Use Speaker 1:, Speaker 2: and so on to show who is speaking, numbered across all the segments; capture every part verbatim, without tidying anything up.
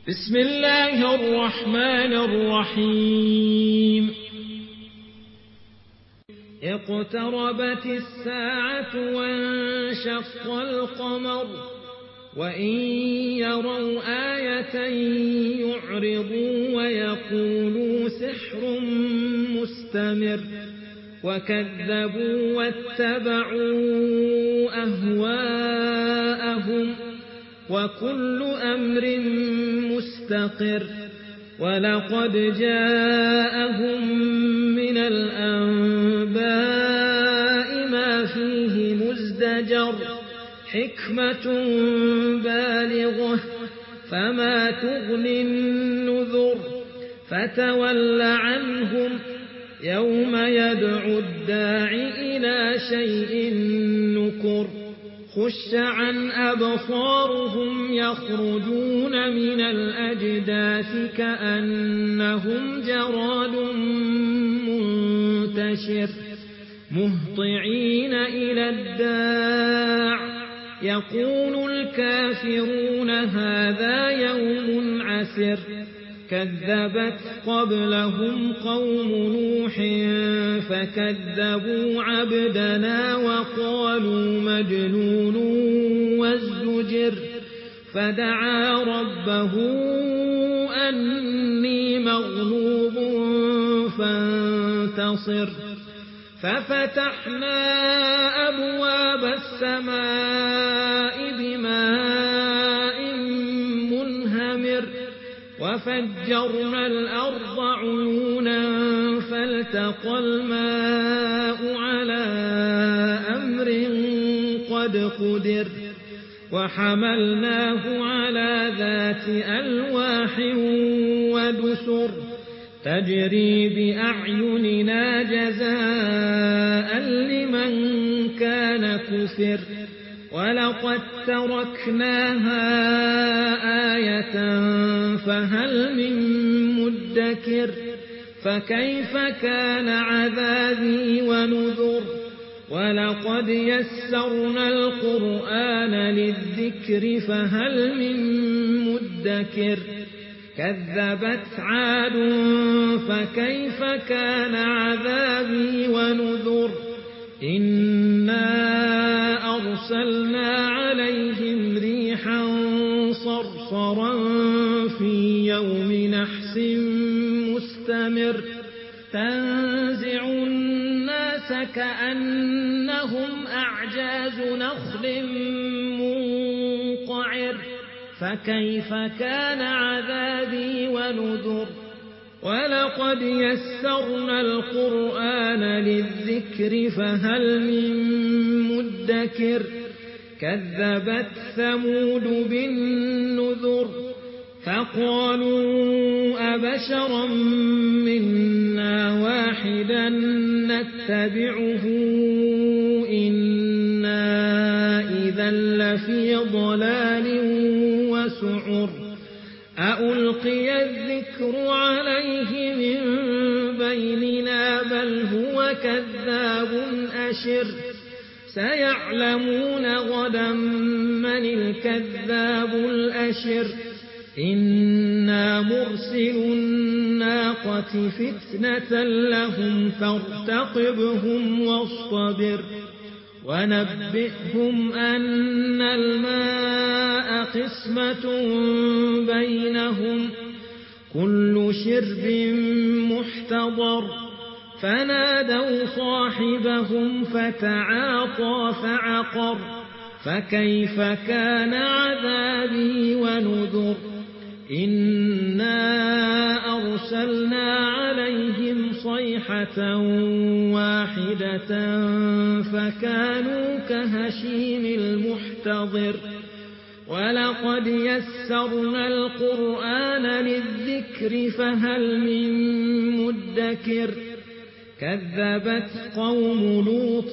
Speaker 1: بسم الله الرحمن الرحيم اقتربت الساعة وانشق القمر وإن يروا آية يعرضوا ويقولوا سحر مستمر وكذبوا واتبعوا أهواءهم وكل أمر مستقر ولقد جاءهم من الأنباء ما فيه مزدجر حكمة بالغة فما تغني النذر فتول عنهم يوم يدعو الداع إلى شيء نكر خش عن أبصارهم يخرجون من الأجداث كأنهم جراد منتشر مهطعين إلى الداع يقول الكافرون هذا يوم عسر كذبت قبلهم قوم نوح فكذبوا عبدنا وقالوا مجنون وازدجر فدعا ربه أني مغلوب فانتصر ففتحنا أبواب السماء بماء منهمر وفجرنا الأرض عيونا فالتقى الماء على أمر قد قدر وحملناه على ذات ألواح ودسر تجري بأعيننا جزاء لمن كان كفر ولقد تركناها آية فهل من مدكر فكيف كان عذابي ونذر ولقد يسرنا القرآن للذكر فهل من مدكر كذبت عاد فكيف كان عذابي ونذر إنا أرسلنا عليهم ريحا صرصرا في يوم نحس مستمر تنزع الناس كأنهم أعجاز نخل منقعر فكيف كان عذابي ونذر ولقد يسرنا القرآن للذكر فهل من مدكر كذبت ثمود بالنذر فقالوا أبشرا منا واحدا نتبعه إنا إذا لفي ضلال وسعر أألقي الذكر عليه من بيننا بل هو كذاب أشر سيعلمون غدا من الكذاب الأشر إنا مرسل الناقة فتنة لهم فارتقبهم واصطبر ونبئهم أن الماء قسمة بينهم كل شرب محتضر فنادوا صاحبهم فتعاطى فعقر فكيف كان عذابي ونذر إنا أرسلنا عليهم صيحة واحدة فكانوا كهشيم المحتضر ولقد يسرنا القرآن للذكر فهل من مدكر كذبت قوم لوط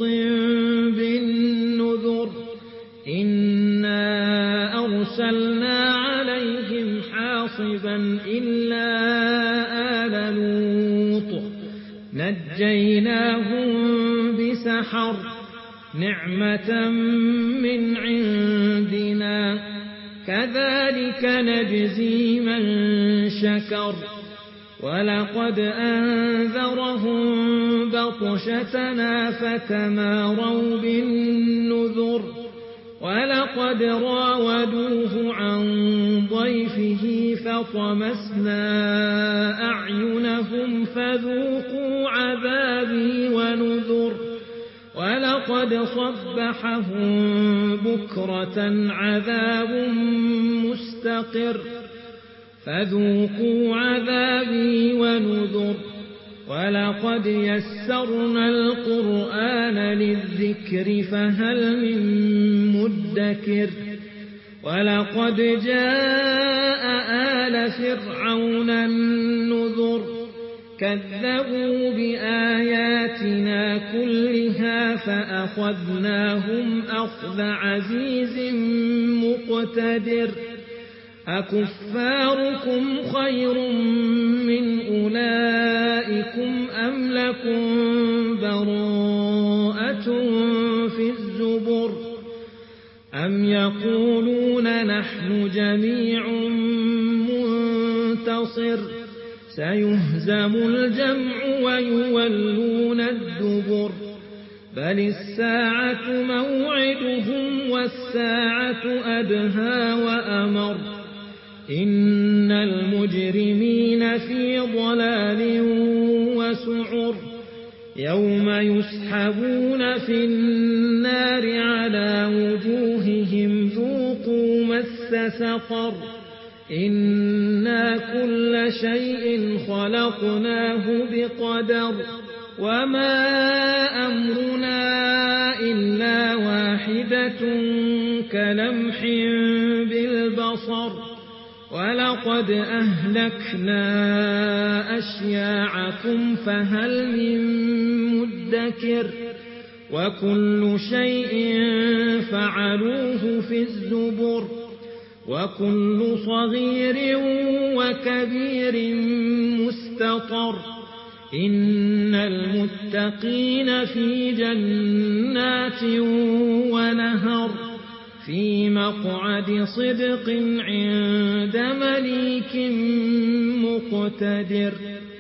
Speaker 1: بالنذر إنا أرسلنا عليهم حاصبا إلا آل لوط نجيناهم بسحر نعمة من عندنا كذلك نجزي من شكر ولقد أنذرهم بطشتنا فتماروا بالنذر ولقد راودوه عن ضيفه فطمسنا أعينهم فذوقوا عذابي ونذر ولقد صبحهم بكرة عذاب مستقر فذوقوا عذابي ونذر ولقد يسرنا القرآن للذكر فهل من مدكر ولقد جاء آل فرعون النذر كذبوا بآياتنا كلها فأخذناهم أخذ عزيز مقتدر أكفاركم خير من أولئكم أم لكم براءة في الزبر أم يقولون نحن جميع منتصر سيهزم الجمع ويولون الدبر بل الساعة موعدهم والساعة أدهى وأمر إن المجرمين في ضلال وسعر يوم يسحبون في النار على وجوههم ذوقوا مس سقر إنا كل شيء خلقناه بقدر وما أمرنا إلا واحدة كلمح بالبصر ولقد أهلكنا أشياعكم فهل من مدكر وكل شيء فعلوه في الزبر وكل صغير وكبير مستطر إن المتقين في جنات ونهر في مقعد صدق عند مليك مقتدر.